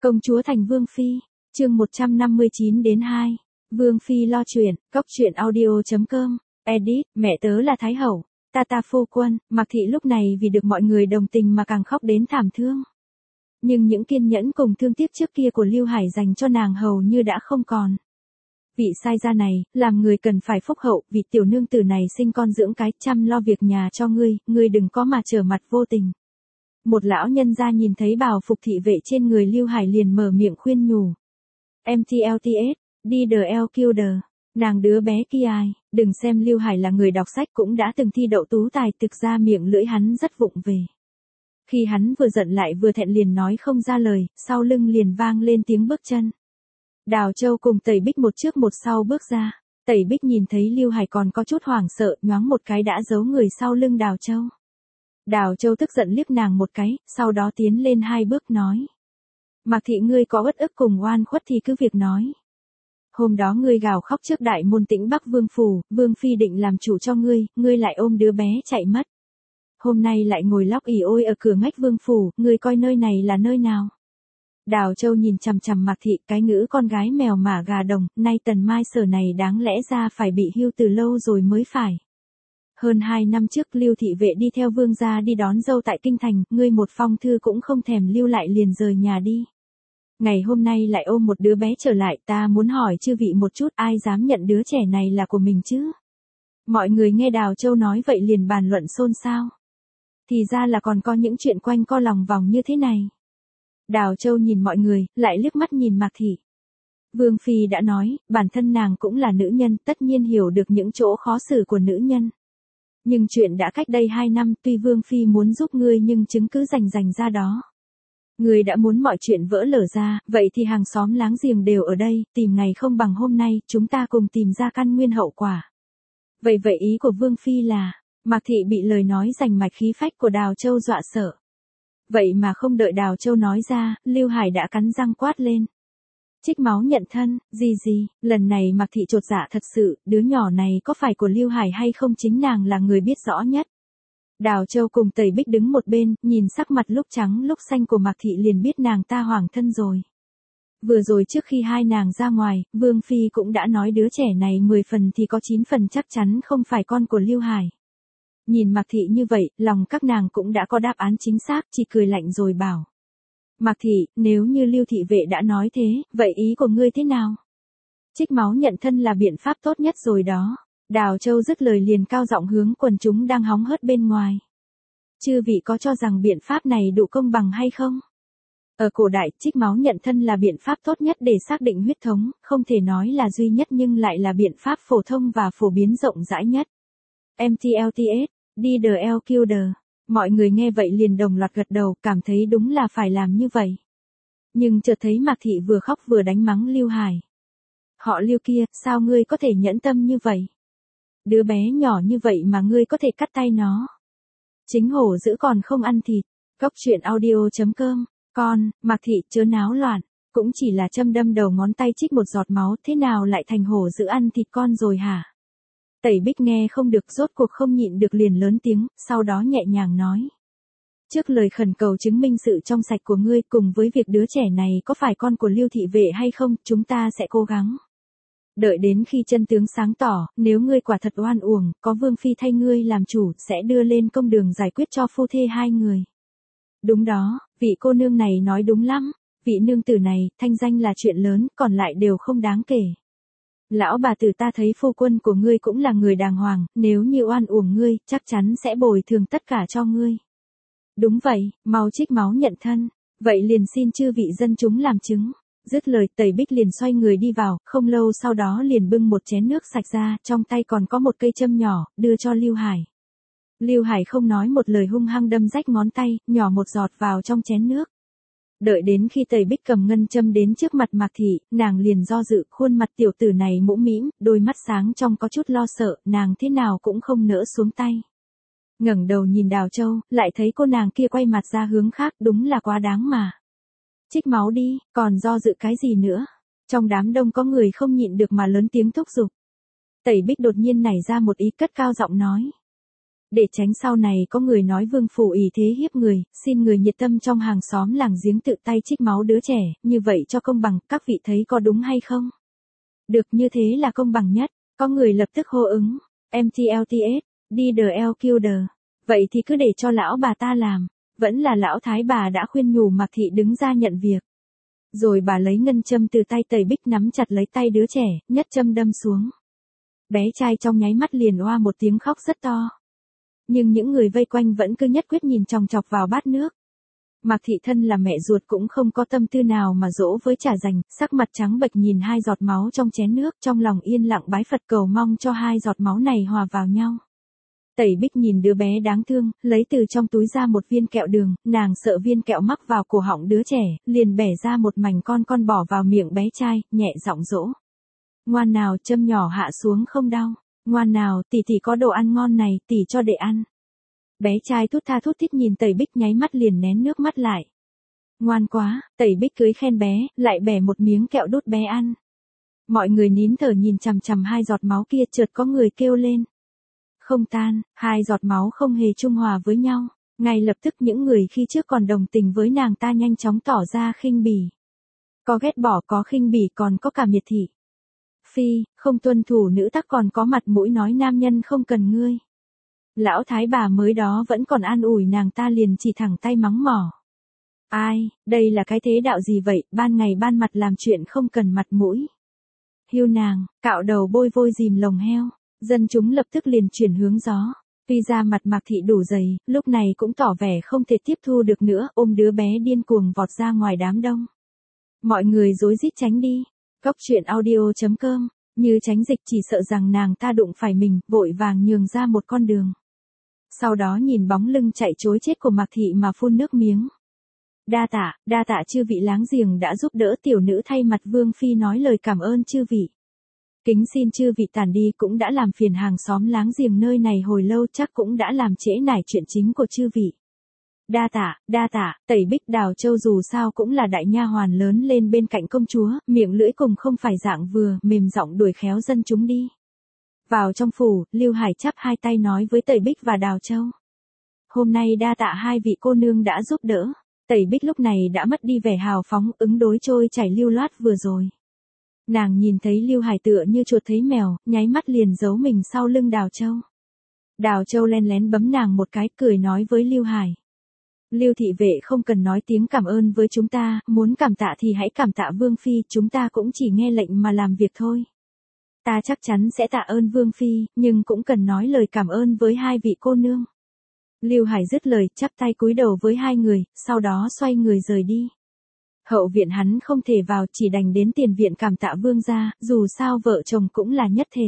Công chúa thành Vương Phi, chương 159 đến 2. Vương Phi lo chuyện, góc chuyện audio.com, edit, mẹ tớ là Thái Hậu, ta phu quân, Mạc Thị lúc này vì được mọi người đồng tình mà càng khóc đến thảm thương. Nhưng những kiên nhẫn cùng thương tiếc trước kia của Lưu Hải dành cho nàng hầu như đã không còn. Vị sai gia này, làm người cần phải phúc hậu, vì tiểu nương tử này sinh con dưỡng cái, chăm lo việc nhà cho ngươi đừng có mà trở mặt vô tình. Một lão nhân gia nhìn thấy bào phục thị vệ trên người Lưu Hải liền mở miệng khuyên nhủ. MTLTS, đi the LQD, nàng đứa bé kia ai, đừng xem Lưu Hải là người đọc sách cũng đã từng thi đậu tú tài, thực ra miệng lưỡi hắn rất vụng về. Khi hắn vừa giận lại vừa thẹn liền nói không ra lời, sau lưng liền vang lên tiếng bước chân. Đào Châu cùng Tẩy Bích một trước một sau bước ra. Tẩy Bích nhìn thấy Lưu Hải còn có chút hoảng sợ, nhoáng một cái đã giấu người sau lưng Đào Châu. Đào Châu tức giận liếc nàng một cái, sau đó tiến lên 2 bước nói. Mạc Thị ngươi có uất ức cùng oan khuất thì cứ việc nói. Hôm đó ngươi gào khóc trước đại môn Tĩnh Bắc Vương phủ, Vương Phi định làm chủ cho ngươi lại ôm đứa bé chạy mất. Hôm nay lại ngồi lóc ỉ ôi ở cửa ngách Vương phủ, ngươi coi nơi này là nơi nào? Đào Châu nhìn chằm chằm Mạc Thị, cái ngữ con gái mèo mả gà đồng, nay Tần Mai Sở này đáng lẽ ra phải bị hưu từ lâu rồi mới phải. Hơn 2 năm trước Lưu thị vệ đi theo vương gia đi đón dâu tại kinh thành, ngươi một phong thư cũng không thèm lưu lại liền rời nhà đi. Ngày hôm nay lại ôm một đứa bé trở lại, ta muốn hỏi chư vị một chút, ai dám nhận đứa trẻ này là của mình chứ? Mọi người nghe Đào Châu nói vậy liền bàn luận xôn xao. Thì ra là còn có những chuyện quanh co lòng vòng như thế này. Đào Châu nhìn mọi người, lại liếc mắt nhìn Mạc Thị. Vương Phi đã nói, bản thân nàng cũng là nữ nhân, tất nhiên hiểu được những chỗ khó xử của nữ nhân. Nhưng chuyện đã cách đây 2 năm, tuy Vương Phi muốn giúp ngươi nhưng chứng cứ rành ra đó. Ngươi đã muốn mọi chuyện vỡ lở ra, vậy thì hàng xóm láng giềng đều ở đây, tìm ngày không bằng hôm nay, chúng ta cùng tìm ra căn nguyên hậu quả. Vậy ý của Vương Phi là, Mạc Thị bị lời nói rành mạch khí phách của Đào Châu dọa sợ. Vậy mà không đợi Đào Châu nói ra, Lưu Hải đã cắn răng quát lên. Trích máu nhận thân, gì, lần này Mạc Thị chột dạ thật sự, đứa nhỏ này có phải của Lưu Hải hay không chính nàng là người biết rõ nhất. Đào Châu cùng Tẩy Bích đứng một bên, nhìn sắc mặt lúc trắng lúc xanh của Mạc Thị liền biết nàng ta hoảng thân rồi. Vừa rồi trước khi hai nàng ra ngoài, Vương Phi cũng đã nói đứa trẻ này 10 phần thì có 9 phần chắc chắn không phải con của Lưu Hải. Nhìn Mạc Thị như vậy, lòng các nàng cũng đã có đáp án chính xác, chỉ cười lạnh rồi bảo. Mạc Thị, nếu như Lưu thị vệ đã nói thế, vậy ý của ngươi thế nào? Trích máu nhận thân là biện pháp tốt nhất rồi đó. Đào Châu dứt lời liền cao giọng hướng quần chúng đang hóng hớt bên ngoài. Chư vị có cho rằng biện pháp này đủ công bằng hay không? Ở cổ đại, trích máu nhận thân là biện pháp tốt nhất để xác định huyết thống, không thể nói là duy nhất nhưng lại là biện pháp phổ thông và phổ biến rộng rãi nhất. MTLTS, đi the LQD. Mọi người nghe vậy liền đồng loạt gật đầu, cảm thấy đúng là phải làm như vậy. Nhưng chợt thấy Mạc Thị vừa khóc vừa đánh mắng Lưu Hải. Họ Lưu kia, sao ngươi có thể nhẫn tâm như vậy? Đứa bé nhỏ như vậy mà ngươi có thể cắt tay nó. Chính hổ dữ còn không ăn thịt. Góc chuyện audio.com. Con, Mạc Thị chớ náo loạn. Cũng chỉ là châm đâm đầu ngón tay trích một giọt máu, thế nào lại thành hổ dữ ăn thịt con rồi hả? Tẩy Bích nghe không được rốt cuộc không nhịn được liền lớn tiếng, sau đó nhẹ nhàng nói. Trước lời khẩn cầu chứng minh sự trong sạch của ngươi cùng với việc đứa trẻ này có phải con của Lưu thị vệ hay không, chúng ta sẽ cố gắng. Đợi đến khi chân tướng sáng tỏ, nếu ngươi quả thật oan uổng, có Vương Phi thay ngươi làm chủ, sẽ đưa lên công đường giải quyết cho phu thê hai người. Đúng đó, vị cô nương này nói đúng lắm, vị nương tử này, thanh danh là chuyện lớn, còn lại đều không đáng kể. Lão bà tử ta thấy phu quân của ngươi cũng là người đàng hoàng, nếu như oan uổng ngươi, chắc chắn sẽ bồi thường tất cả cho ngươi. Đúng vậy, mau trích máu nhận thân, vậy liền xin chư vị dân chúng làm chứng. Dứt lời Tẩy Bích liền xoay người đi vào, không lâu sau đó liền bưng một chén nước sạch ra, trong tay còn có một cây châm nhỏ, đưa cho Lưu Hải. Lưu Hải không nói một lời hung hăng đâm rách ngón tay, nhỏ một giọt vào trong chén nước. Đợi đến khi Tẩy Bích cầm ngân châm đến trước mặt Mạc Thị, nàng liền do dự, khuôn mặt tiểu tử này mũm mĩm, đôi mắt sáng trong có chút lo sợ, nàng thế nào cũng không nỡ xuống tay. Ngẩng đầu nhìn Đào Châu, lại thấy cô nàng kia quay mặt ra hướng khác, đúng là quá đáng mà. Trích máu đi, còn do dự cái gì nữa? Trong đám đông có người không nhịn được mà lớn tiếng thúc giục. Tẩy Bích đột nhiên nảy ra một ý, cất cao giọng nói. Để tránh sau này có người nói vương phủ ỷ thế hiếp người, xin người nhiệt tâm trong hàng xóm làng giếng tự tay trích máu đứa trẻ, như vậy cho công bằng, các vị thấy có đúng hay không? Được, như thế là công bằng nhất. Có người lập tức hô ứng. MTLTS, đi the LQD. Vậy thì cứ để cho lão bà ta làm. Vẫn là lão thái bà đã khuyên nhủ Mạc Thị đứng ra nhận việc. Rồi bà lấy ngân châm từ tay Tẩy Bích nắm chặt lấy tay đứa trẻ, nhất châm đâm xuống. Bé trai trong nháy mắt liền oa một tiếng khóc rất to. Nhưng những người vây quanh vẫn cứ nhất quyết nhìn chòng chọc vào bát nước. Mạc Thị thân là mẹ ruột cũng không có tâm tư nào mà dỗ với trả dành, sắc mặt trắng bệch nhìn hai giọt máu trong chén nước, trong lòng yên lặng bái Phật cầu mong cho hai giọt máu này hòa vào nhau. Tẩy Bích nhìn đứa bé đáng thương, lấy từ trong túi ra một viên kẹo đường, nàng sợ viên kẹo mắc vào cổ họng đứa trẻ, liền bẻ ra một mảnh con bỏ vào miệng bé trai, nhẹ giọng dỗ. Ngoan nào, châm nhỏ hạ xuống không đau. Ngoan nào, tỷ tỷ có đồ ăn ngon này, tỷ cho để ăn. Bé trai thút tha thút thít nhìn Tẩy Bích nháy mắt liền nén nước mắt lại. Ngoan quá, Tẩy Bích cưới khen bé, lại bẻ một miếng kẹo đút bé ăn. Mọi người nín thở nhìn chằm chằm hai giọt máu kia, chợt có người kêu lên. Không tan, hai giọt máu không hề trung hòa với nhau. Ngay lập tức những người khi trước còn đồng tình với nàng ta nhanh chóng tỏ ra khinh bỉ. Có ghét bỏ, có khinh bỉ, còn có cả miệt thị. Phi, không tuân thủ nữ tắc còn có mặt mũi nói nam nhân không cần ngươi. Lão thái bà mới đó vẫn còn an ủi nàng ta liền chỉ thẳng tay mắng mỏ. Ai, đây là cái thế đạo gì vậy, ban ngày ban mặt làm chuyện không cần mặt mũi. Hiu nàng, cạo đầu bôi vôi dìm lồng heo, dân chúng lập tức liền chuyển hướng gió. Tuy ra mặt Mạc Thị đủ dày, lúc này cũng tỏ vẻ không thể tiếp thu được nữa, ôm đứa bé điên cuồng vọt ra ngoài đám đông. Mọi người rối rít tránh đi. Góc truyện audio.com, như tránh dịch chỉ sợ rằng nàng ta đụng phải mình, vội vàng nhường ra một con đường. Sau đó nhìn bóng lưng chạy trối chết của Mạc Thị mà phun nước miếng. Đa tạ chư vị láng giềng đã giúp đỡ tiểu nữ, thay mặt Vương Phi nói lời cảm ơn chư vị. Kính xin chư vị tản đi, cũng đã làm phiền hàng xóm láng giềng nơi này hồi lâu, chắc cũng đã làm trễ nải chuyện chính của chư vị. Đa tạ, Tẩy Bích Đào Châu dù sao cũng là đại nha hoàn lớn lên bên cạnh công chúa, miệng lưỡi cùng không phải dạng vừa, mềm giọng đuổi khéo dân chúng đi. Vào trong phủ, Lưu Hải chắp hai tay nói với Tẩy Bích và Đào Châu. Hôm nay đa tạ hai vị cô nương đã giúp đỡ. Tẩy Bích lúc này đã mất đi vẻ hào phóng ứng đối trôi chảy lưu loát vừa rồi. Nàng nhìn thấy Lưu Hải tựa như chuột thấy mèo, nháy mắt liền giấu mình sau lưng Đào Châu. Đào Châu len lén bấm nàng một cái, cười nói với Lưu Hải. Lưu thị vệ không cần nói tiếng cảm ơn với chúng ta, muốn cảm tạ thì hãy cảm tạ Vương Phi, chúng ta cũng chỉ nghe lệnh mà làm việc thôi. Ta chắc chắn sẽ tạ ơn Vương Phi, nhưng cũng cần nói lời cảm ơn với hai vị cô nương. Lưu Hải dứt lời, chắp tay cúi đầu với hai người, sau đó xoay người rời đi. Hậu viện hắn không thể vào, chỉ đành đến tiền viện cảm tạ Vương gia, dù sao vợ chồng cũng là nhất thể.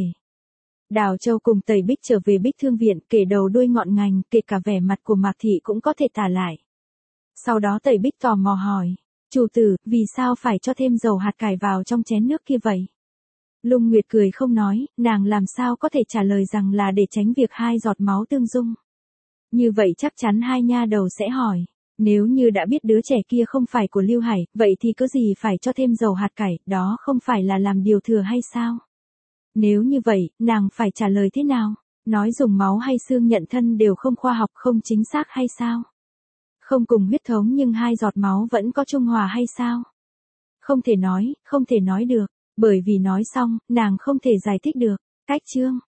Đào Châu cùng Tẩy Bích trở về Bích Thương viện, kể đầu đuôi ngọn ngành, kể cả vẻ mặt của Mạc Thị cũng có thể tả lại. Sau đó Tẩy Bích tò mò hỏi, chủ tử, vì sao phải cho thêm dầu hạt cải vào trong chén nước kia vậy? Lung Nguyệt cười không nói, nàng làm sao có thể trả lời rằng là để tránh việc hai giọt máu tương dung. Như vậy chắc chắn hai nha đầu sẽ hỏi, nếu như đã biết đứa trẻ kia không phải của Lưu Hải, vậy thì có gì phải cho thêm dầu hạt cải, đó không phải là làm điều thừa hay sao? Nếu như vậy, nàng phải trả lời thế nào? Nói dùng máu hay xương nhận thân đều không khoa học, không chính xác hay sao? Không cùng huyết thống nhưng hai giọt máu vẫn có trung hòa hay sao? Không thể nói được, bởi vì nói xong, nàng không thể giải thích được. Cách chương